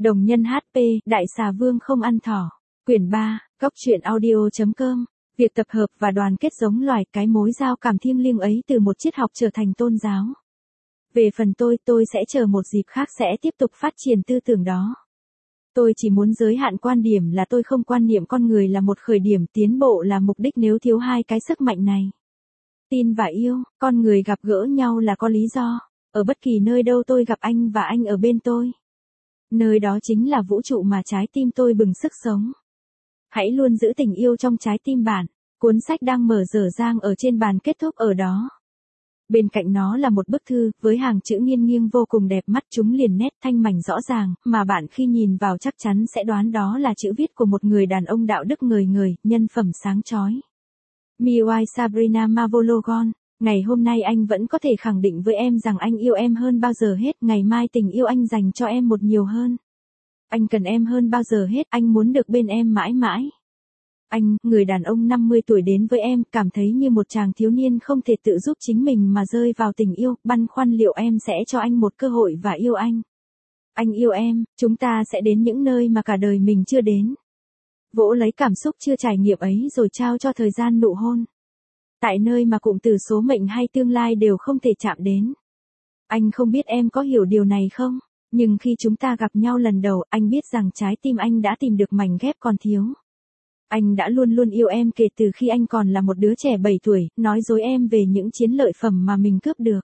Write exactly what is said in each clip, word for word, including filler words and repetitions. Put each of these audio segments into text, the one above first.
Đồng nhân hát pê, Đại xà vương không ăn thỏ. Quyển ba, góc truyện audio.com. Việc tập hợp và đoàn kết giống loài, cái mối giao cảm thiêng liêng ấy từ một triết học trở thành tôn giáo. Về phần tôi, tôi sẽ chờ một dịp khác sẽ tiếp tục phát triển tư tưởng đó. Tôi chỉ muốn giới hạn quan điểm là tôi không quan niệm con người là một khởi điểm, tiến bộ là mục đích nếu thiếu hai cái sức mạnh này. Tin và yêu, con người gặp gỡ nhau là có lý do. Ở bất kỳ nơi đâu tôi gặp anh và anh ở bên tôi. Nơi đó chính là vũ trụ mà trái tim tôi bừng sức sống. Hãy luôn giữ tình yêu trong trái tim bạn. Cuốn sách đang mở dở dang ở trên bàn kết thúc ở đó. Bên cạnh nó là một bức thư, với hàng chữ nghiêng nghiêng vô cùng đẹp mắt, chúng liền nét thanh mảnh rõ ràng, mà bạn khi nhìn vào chắc chắn sẽ đoán đó là chữ viết của một người đàn ông đạo đức ngời ngời, nhân phẩm sáng chói. My wife Sabrina Mavologon, ngày hôm nay anh vẫn có thể khẳng định với em rằng anh yêu em hơn bao giờ hết, ngày mai tình yêu anh dành cho em một nhiều hơn. Anh cần em hơn bao giờ hết, anh muốn được bên em mãi mãi. Anh, người đàn ông năm mươi tuổi đến với em, cảm thấy như một chàng thiếu niên không thể tự giúp chính mình mà rơi vào tình yêu, băn khoăn liệu em sẽ cho anh một cơ hội và yêu anh. Anh yêu em, chúng ta sẽ đến những nơi mà cả đời mình chưa đến. Vỗ lấy cảm xúc chưa trải nghiệm ấy rồi trao cho thời gian nụ hôn. Tại nơi mà cụm từ số mệnh hay tương lai đều không thể chạm đến. Anh không biết em có hiểu điều này không? Nhưng khi chúng ta gặp nhau lần đầu, anh biết rằng trái tim anh đã tìm được mảnh ghép còn thiếu. Anh đã luôn luôn yêu em kể từ khi anh còn là một đứa trẻ bảy tuổi, nói dối em về những chiến lợi phẩm mà mình cướp được.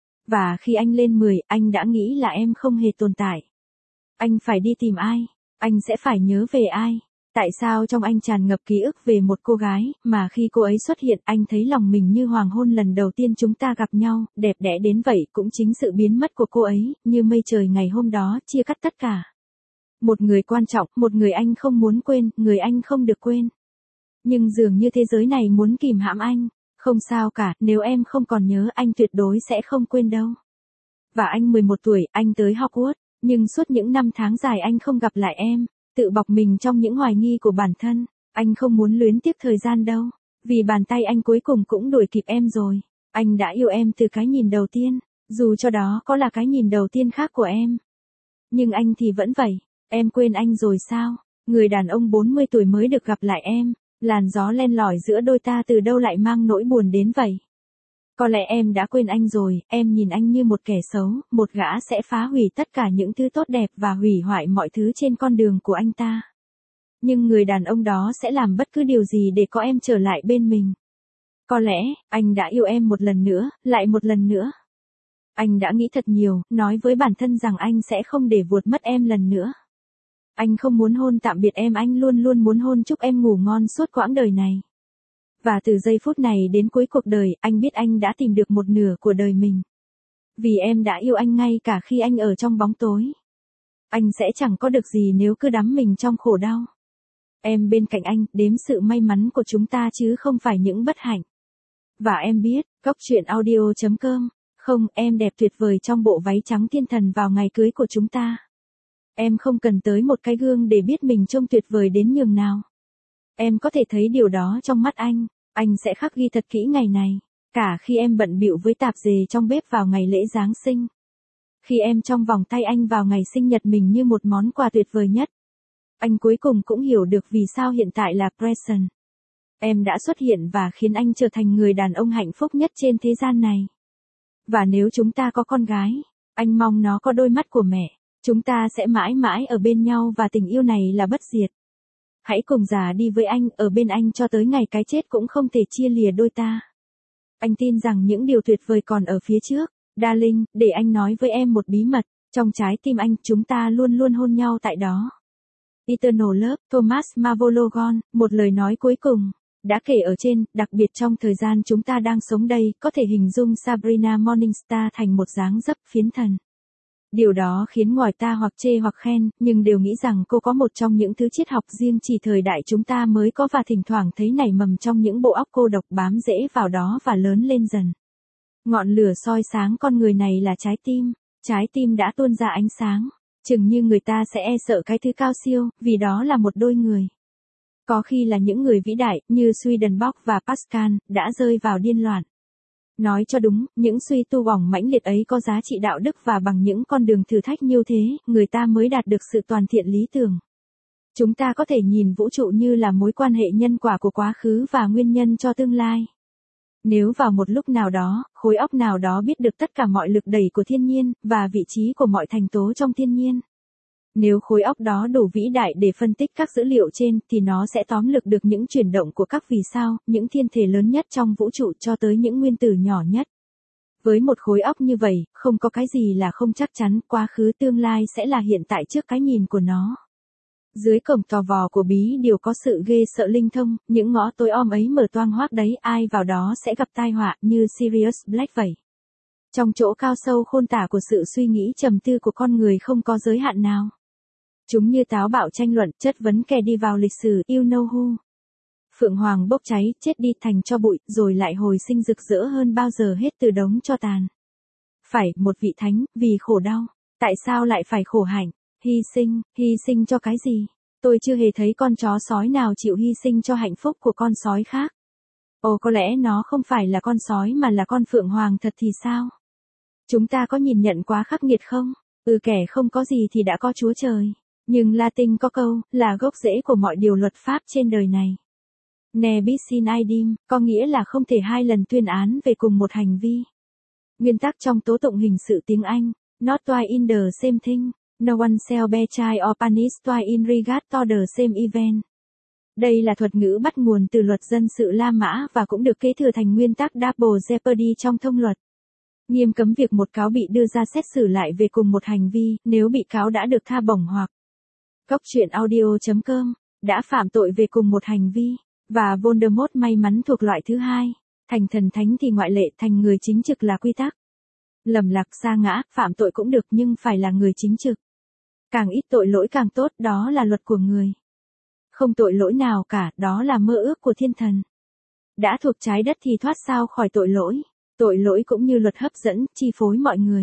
Và khi anh lên mười, anh đã nghĩ là em không hề tồn tại. Anh phải đi tìm ai? Anh sẽ phải nhớ về ai? Tại sao trong anh tràn ngập ký ức về một cô gái, mà khi cô ấy xuất hiện anh thấy lòng mình như hoàng hôn lần đầu tiên chúng ta gặp nhau, đẹp đẽ đến vậy, cũng chính sự biến mất của cô ấy, như mây trời ngày hôm đó, chia cắt tất cả. Một người quan trọng, một người anh không muốn quên, người anh không được quên. Nhưng dường như thế giới này muốn kìm hãm anh. Không sao cả, nếu em không còn nhớ anh tuyệt đối sẽ không quên đâu. Và anh mười một tuổi, anh tới Hogwarts, nhưng suốt những năm tháng dài anh không gặp lại em, tự bọc mình trong những hoài nghi của bản thân. Anh không muốn luyến tiếc thời gian đâu, vì bàn tay anh cuối cùng cũng đuổi kịp em rồi. Anh đã yêu em từ cái nhìn đầu tiên, dù cho đó có là cái nhìn đầu tiên khác của em. Nhưng anh thì vẫn vậy. Em quên anh rồi sao? Người đàn ông bốn mươi tuổi mới được gặp lại em, làn gió len lỏi giữa đôi ta từ đâu lại mang nỗi buồn đến vậy? Có lẽ em đã quên anh rồi, em nhìn anh như một kẻ xấu, một gã sẽ phá hủy tất cả những thứ tốt đẹp và hủy hoại mọi thứ trên con đường của anh ta. Nhưng người đàn ông đó sẽ làm bất cứ điều gì để có em trở lại bên mình. Có lẽ, anh đã yêu em một lần nữa, lại một lần nữa. Anh đã nghĩ thật nhiều, nói với bản thân rằng anh sẽ không để vuột mất em lần nữa. Anh không muốn hôn tạm biệt em, anh luôn luôn muốn hôn chúc em ngủ ngon suốt quãng đời này. Và từ giây phút này đến cuối cuộc đời, anh biết anh đã tìm được một nửa của đời mình. Vì em đã yêu anh ngay cả khi anh ở trong bóng tối. Anh sẽ chẳng có được gì nếu cứ đắm mình trong khổ đau. Em bên cạnh anh, đếm sự may mắn của chúng ta chứ không phải những bất hạnh. Và em biết, góc truyện audio.com, không, em đẹp tuyệt vời trong bộ váy trắng thiên thần vào ngày cưới của chúng ta. Em không cần tới một cái gương để biết mình trông tuyệt vời đến nhường nào. Em có thể thấy điều đó trong mắt anh, anh sẽ khắc ghi thật kỹ ngày này, cả khi em bận bịu với tạp dề trong bếp vào ngày lễ Giáng sinh. Khi em trong vòng tay anh vào ngày sinh nhật mình như một món quà tuyệt vời nhất. Anh cuối cùng cũng hiểu được vì sao hiện tại là present. Em đã xuất hiện và khiến anh trở thành người đàn ông hạnh phúc nhất trên thế gian này. Và nếu chúng ta có con gái, anh mong nó có đôi mắt của mẹ. Chúng ta sẽ mãi mãi ở bên nhau và tình yêu này là bất diệt. Hãy cùng già đi với anh, ở bên anh cho tới ngày cái chết cũng không thể chia lìa đôi ta. Anh tin rằng những điều tuyệt vời còn ở phía trước. Darling, để anh nói với em một bí mật. Trong trái tim anh, chúng ta luôn luôn hôn nhau tại đó. Eternal Love, Thomas Mavologon, một lời nói cuối cùng. Đã kể ở trên, đặc biệt trong thời gian chúng ta đang sống đây, có thể hình dung Sabrina Morningstar thành một dáng dấp phiến thần. Điều đó khiến ngoài ta hoặc chê hoặc khen, nhưng đều nghĩ rằng cô có một trong những thứ triết học riêng chỉ thời đại chúng ta mới có và thỉnh thoảng thấy nảy mầm trong những bộ óc cô độc bám rễ vào đó và lớn lên dần. Ngọn lửa soi sáng con người này là trái tim, trái tim đã tuôn ra ánh sáng, chừng như người ta sẽ e sợ cái thứ cao siêu, vì đó là một đôi người. Có khi là những người vĩ đại, như Swedenborg và Pascal, đã rơi vào điên loạn. Nói cho đúng, những suy tu bỏng mãnh liệt ấy có giá trị đạo đức và bằng những con đường thử thách như thế, người ta mới đạt được sự toàn thiện lý tưởng. Chúng ta có thể nhìn vũ trụ như là mối quan hệ nhân quả của quá khứ và nguyên nhân cho tương lai. Nếu vào một lúc nào đó, khối óc nào đó biết được tất cả mọi lực đẩy của thiên nhiên, và vị trí của mọi thành tố trong thiên nhiên. Nếu khối óc đó đủ vĩ đại để phân tích các dữ liệu trên, thì nó sẽ tóm lược được những chuyển động của các vì sao, những thiên thể lớn nhất trong vũ trụ cho tới những nguyên tử nhỏ nhất. Với một khối óc như vậy, không có cái gì là không chắc chắn, quá khứ tương lai sẽ là hiện tại trước cái nhìn của nó. Dưới cổng tò vò của bí điều có sự ghê sợ linh thông, những ngõ tối om ấy mở toang hoác đấy, ai vào đó sẽ gặp tai họa như Sirius Black vậy. Trong chỗ cao sâu khôn tả của sự suy nghĩ trầm tư của con người không có giới hạn nào. Chúng như táo bạo tranh luận, chất vấn kẻ đi vào lịch sử, you know who. Phượng Hoàng bốc cháy, chết đi thành tro bụi, rồi lại hồi sinh rực rỡ hơn bao giờ hết từ đống tro tàn. Phải, một vị thánh, vì khổ đau. Tại sao lại phải khổ hạnh? Hy sinh, hy sinh cho cái gì? Tôi chưa hề thấy con chó sói nào chịu hy sinh cho hạnh phúc của con sói khác. Ồ, có lẽ nó không phải là con sói mà là con phượng hoàng thật thì sao? Chúng ta có nhìn nhận quá khắc nghiệt không? Ừ, kẻ không có gì thì đã có Chúa Trời. Nhưng Latin có câu, là gốc rễ của mọi điều luật pháp trên đời này. Ne bis in idem, có nghĩa là không thể hai lần tuyên án về cùng một hành vi. Nguyên tắc trong tố tụng hình sự tiếng Anh, not twice in the same thing, no one shall be tried or punished twice in regard to the same event. Đây là thuật ngữ bắt nguồn từ luật dân sự La Mã và cũng được kế thừa thành nguyên tắc double jeopardy trong thông luật. Nghiêm cấm việc một cáo bị đưa ra xét xử lại về cùng một hành vi, nếu bị cáo đã được tha bổng hoặc Cóc truyện audio chấm com đã phạm tội về cùng một hành vi, và Voldemort may mắn thuộc loại thứ hai, thành thần thánh thì ngoại lệ, thành người chính trực là quy tắc. Lầm lạc sa ngã, phạm tội cũng được nhưng phải là người chính trực. Càng ít tội lỗi càng tốt, đó là luật của người. Không tội lỗi nào cả, đó là mơ ước của thiên thần. Đã thuộc trái đất thì thoát sao khỏi tội lỗi. Tội lỗi cũng như luật hấp dẫn, chi phối mọi người.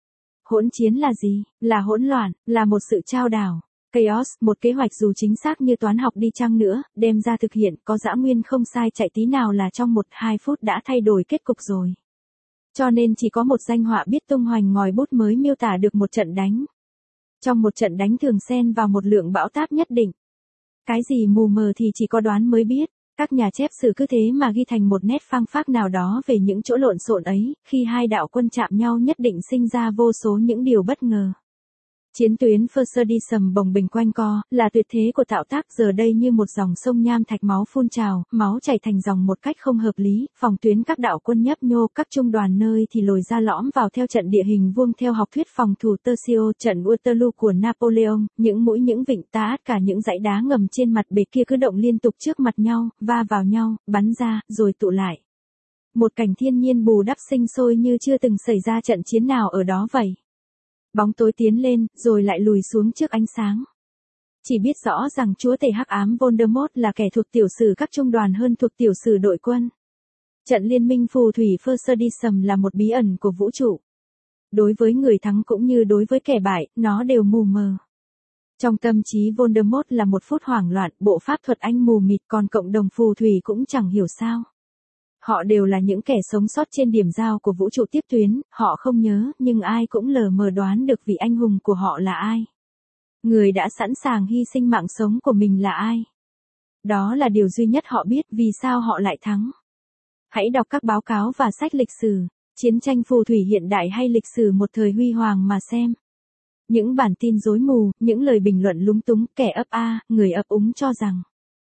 Hỗn chiến là gì? Là hỗn loạn, là một sự trao đảo. Chaos, một kế hoạch dù chính xác như toán học đi chăng nữa, đem ra thực hiện, có dã nguyên không sai chạy tí nào là trong một hai phút đã thay đổi kết cục rồi. Cho nên chỉ có một danh họa biết tung hoành ngòi bút mới miêu tả được một trận đánh. Trong một trận đánh thường xen vào một lượng bão táp nhất định. Cái gì mù mờ thì chỉ có đoán mới biết. Các nhà chép sử cứ thế mà ghi thành một nét phang phác nào đó về những chỗ lộn xộn ấy, khi hai đạo quân chạm nhau nhất định sinh ra vô số những điều bất ngờ. Chiến tuyến Fuserdism bồng bềnh quanh co, là tuyệt thế của tạo tác, giờ đây như một dòng sông nham thạch máu phun trào, máu chảy thành dòng một cách không hợp lý, phòng tuyến các đạo quân nhấp nhô, các trung đoàn nơi thì lồi ra lõm vào theo trận địa hình vuông theo học thuyết phòng thủ Tercio, trận Waterloo của Napoleon, những mũi những vịnh tá, cả những dãy đá ngầm trên mặt bể kia cứ động liên tục trước mặt nhau, va vào nhau, bắn ra, rồi tụ lại. Một cảnh thiên nhiên bù đắp sinh sôi như chưa từng xảy ra trận chiến nào ở đó vậy. Bóng tối tiến lên, rồi lại lùi xuống trước ánh sáng. Chỉ biết rõ rằng chúa tể hắc ám Voldemort là kẻ thuộc tiểu sử các trung đoàn hơn thuộc tiểu sử đội quân. Trận liên minh phù thủy Fuserdism là một bí ẩn của vũ trụ. Đối với người thắng cũng như đối với kẻ bại, nó đều mù mờ. Trong tâm trí Voldemort là một phút hoảng loạn, bộ pháp thuật anh mù mịt, còn cộng đồng phù thủy cũng chẳng hiểu sao. Họ đều là những kẻ sống sót trên điểm giao của vũ trụ tiếp tuyến, họ không nhớ, nhưng ai cũng lờ mờ đoán được vị anh hùng của họ là ai. Người đã sẵn sàng hy sinh mạng sống của mình là ai. Đó là điều duy nhất họ biết, vì sao họ lại thắng. Hãy đọc các báo cáo và sách lịch sử, chiến tranh phù thủy hiện đại hay lịch sử một thời huy hoàng mà xem. Những bản tin rối mù, những lời bình luận lúng túng, kẻ ấp a, người ấp úng cho rằng.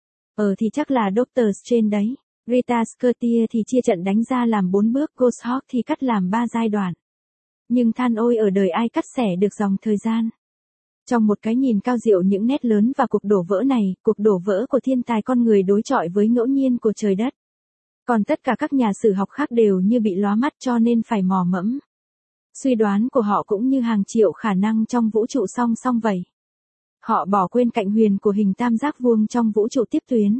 Ờ thì chắc là Doctor Strange đấy. Rita Skeeter thì chia trận đánh ra làm bốn bước, Ghost Hawk thì cắt làm ba giai đoạn. Nhưng than ôi ở đời ai cắt xẻ được dòng thời gian. Trong một cái nhìn cao diệu những nét lớn và cuộc đổ vỡ này, cuộc đổ vỡ của thiên tài con người đối chọi với ngẫu nhiên của trời đất. Còn tất cả các nhà sử học khác đều như bị lóa mắt cho nên phải mò mẫm. Suy đoán của họ cũng như hàng triệu khả năng trong vũ trụ song song vậy. Họ bỏ quên cạnh huyền của hình tam giác vuông trong vũ trụ tiếp tuyến.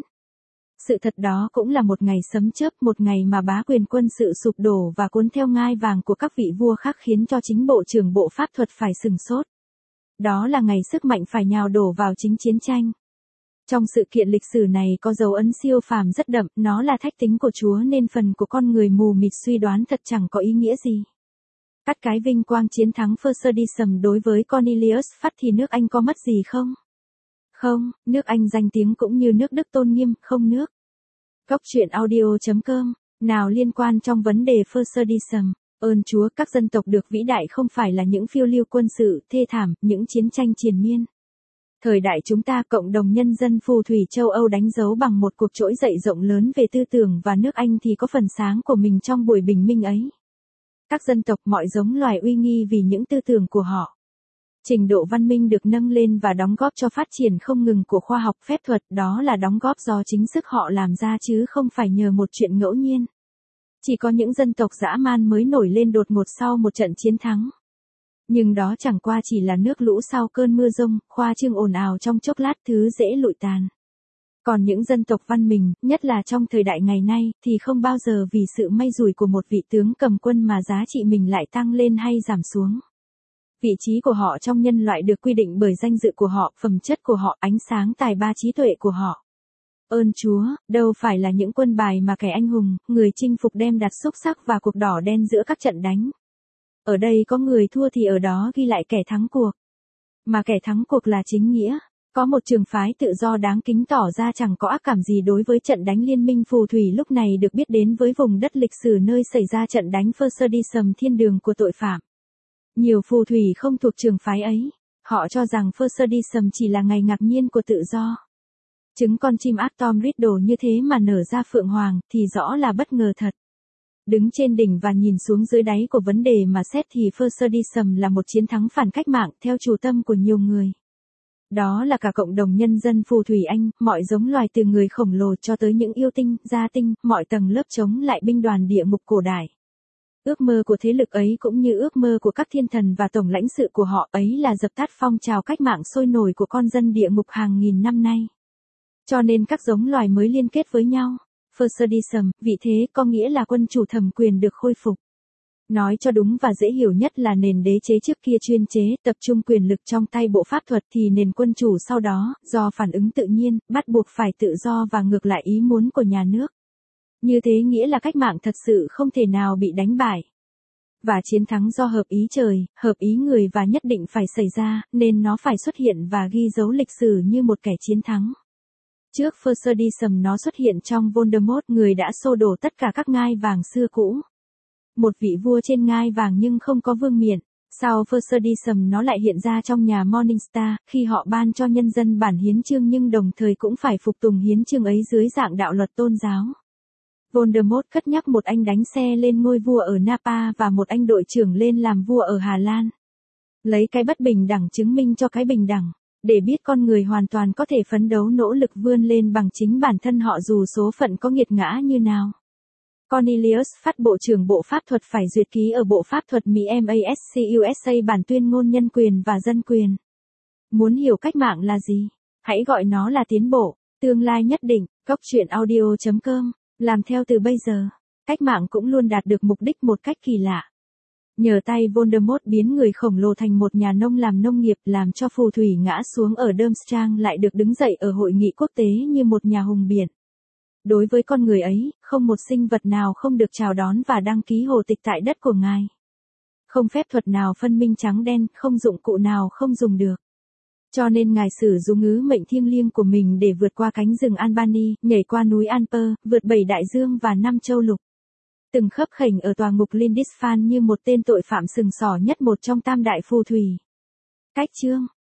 Sự thật đó cũng là một ngày sấm chớp, một ngày mà bá quyền quân sự sụp đổ và cuốn theo ngai vàng của các vị vua khác khiến cho chính bộ trưởng bộ pháp thuật phải sừng sốt. Đó là ngày sức mạnh phải nhào đổ vào chính chiến tranh. Trong sự kiện lịch sử này có dấu ấn siêu phàm rất đậm, nó là thách tính của Chúa nên phần của con người mù mịt suy đoán thật chẳng có ý nghĩa gì. Cắt cái vinh quang chiến thắng Ferguson đối với Cornelius Phát thì nước Anh có mất gì không? Không, nước Anh danh tiếng cũng như nước Đức tôn nghiêm, không nước. Góc truyện audio chấm com, nào liên quan trong vấn đề Ferguson. Ơn Chúa, các dân tộc được vĩ đại không phải là những phiêu lưu quân sự, thê thảm, những chiến tranh triền miên. Thời đại chúng ta, cộng đồng nhân dân phù thủy châu Âu đánh dấu bằng một cuộc trỗi dậy rộng lớn về tư tưởng và nước Anh thì có phần sáng của mình trong buổi bình minh ấy. Các dân tộc mọi giống loài uy nghi vì những tư tưởng của họ. Trình độ văn minh được nâng lên và đóng góp cho phát triển không ngừng của khoa học phép thuật, đó là đóng góp do chính sức họ làm ra chứ không phải nhờ một chuyện ngẫu nhiên. Chỉ có những dân tộc dã man mới nổi lên đột ngột sau một trận chiến thắng. Nhưng đó chẳng qua chỉ là nước lũ sau cơn mưa rông, khoa trương ồn ào trong chốc lát thứ dễ lụi tàn. Còn những dân tộc văn minh, nhất là trong thời đại ngày nay, thì không bao giờ vì sự may rủi của một vị tướng cầm quân mà giá trị mình lại tăng lên hay giảm xuống. Vị trí của họ trong nhân loại được quy định bởi danh dự của họ, phẩm chất của họ, ánh sáng tài ba trí tuệ của họ. Ơn Chúa, đâu phải là những quân bài mà kẻ anh hùng, người chinh phục đem đặt xúc sắc và cuộc đỏ đen giữa các trận đánh. Ở đây có người thua thì ở đó ghi lại kẻ thắng cuộc. Mà kẻ thắng cuộc là chính nghĩa. Có một trường phái tự do đáng kính tỏ ra chẳng có ác cảm gì đối với trận đánh liên minh phù thủy lúc này được biết đến với vùng đất lịch sử nơi xảy ra trận đánh Ferguson, thiên đường của tội phạm. Nhiều phù thủy không thuộc trường phái ấy. Họ cho rằng Ferguson chỉ là ngày ngạc nhiên của tự do. Trứng con chim ác Tom Riddle như thế mà nở ra phượng hoàng thì rõ là bất ngờ thật. Đứng trên đỉnh và nhìn xuống dưới đáy của vấn đề mà xét thì Ferguson là một chiến thắng phản cách mạng theo chủ tâm của nhiều người. Đó là cả cộng đồng nhân dân phù thủy Anh, mọi giống loài từ người khổng lồ cho tới những yêu tinh, gia tinh, mọi tầng lớp chống lại binh đoàn địa ngục cổ đại. Ước mơ của thế lực ấy cũng như ước mơ của các thiên thần và tổng lãnh sự của họ ấy là dập tắt phong trào cách mạng sôi nổi của con dân địa ngục hàng nghìn năm nay. Cho nên các giống loài mới liên kết với nhau. Ferguson, vị thế có nghĩa là quân chủ thẩm quyền được khôi phục. Nói cho đúng và dễ hiểu nhất là nền đế chế trước kia chuyên chế, tập trung quyền lực trong tay bộ pháp thuật thì nền quân chủ sau đó, do phản ứng tự nhiên, bắt buộc phải tự do và ngược lại ý muốn của nhà nước. Như thế nghĩa là cách mạng thật sự không thể nào bị đánh bại. Và chiến thắng do hợp ý trời, hợp ý người và nhất định phải xảy ra, nên nó phải xuất hiện và ghi dấu lịch sử như một kẻ chiến thắng. Trước Ferguson nó xuất hiện trong Voldemort, người đã xô đổ tất cả các ngai vàng xưa cũ. Một vị vua trên ngai vàng nhưng không có vương miện. Sau Ferguson nó lại hiện ra trong nhà Morningstar, khi họ ban cho nhân dân bản hiến chương nhưng đồng thời cũng phải phục tùng hiến chương ấy dưới dạng đạo luật tôn giáo. Voldemort cất nhắc một anh đánh xe lên ngôi vua ở Napa và một anh đội trưởng lên làm vua ở Hà Lan. Lấy cái bất bình đẳng chứng minh cho cái bình đẳng. Để biết con người hoàn toàn có thể phấn đấu nỗ lực vươn lên bằng chính bản thân họ dù số phận có nghiệt ngã như nào. Cornelius Phát, Bộ trưởng Bộ Pháp thuật phải duyệt ký ở Bộ Pháp thuật Mỹ MASCUSA bản tuyên ngôn nhân quyền và dân quyền. Muốn hiểu cách mạng là gì? Hãy gọi nó là tiến bộ, tương lai nhất định. Góc truyện audio chấm com, làm theo từ bây giờ. Cách mạng cũng luôn đạt được mục đích một cách kỳ lạ. Nhờ tay Voldemort biến người khổng lồ thành một nhà nông làm nông nghiệp, làm cho phù thủy ngã xuống ở Durmstrang lại được đứng dậy ở hội nghị quốc tế như một nhà hùng biện. Đối với con người ấy, không một sinh vật nào không được chào đón và đăng ký hồ tịch tại đất của ngài. Không phép thuật nào phân minh trắng đen, không dụng cụ nào không dùng được. Cho nên ngài sử dụng ngứ mệnh thiêng liêng của mình để vượt qua cánh rừng Albany, nhảy qua núi Alper, vượt bảy đại dương và năm châu lục. Từng khấp khểnh ở tòa ngục Lindisfarne như một tên tội phạm sừng sỏ nhất một trong tam đại phù thủy. Cách chương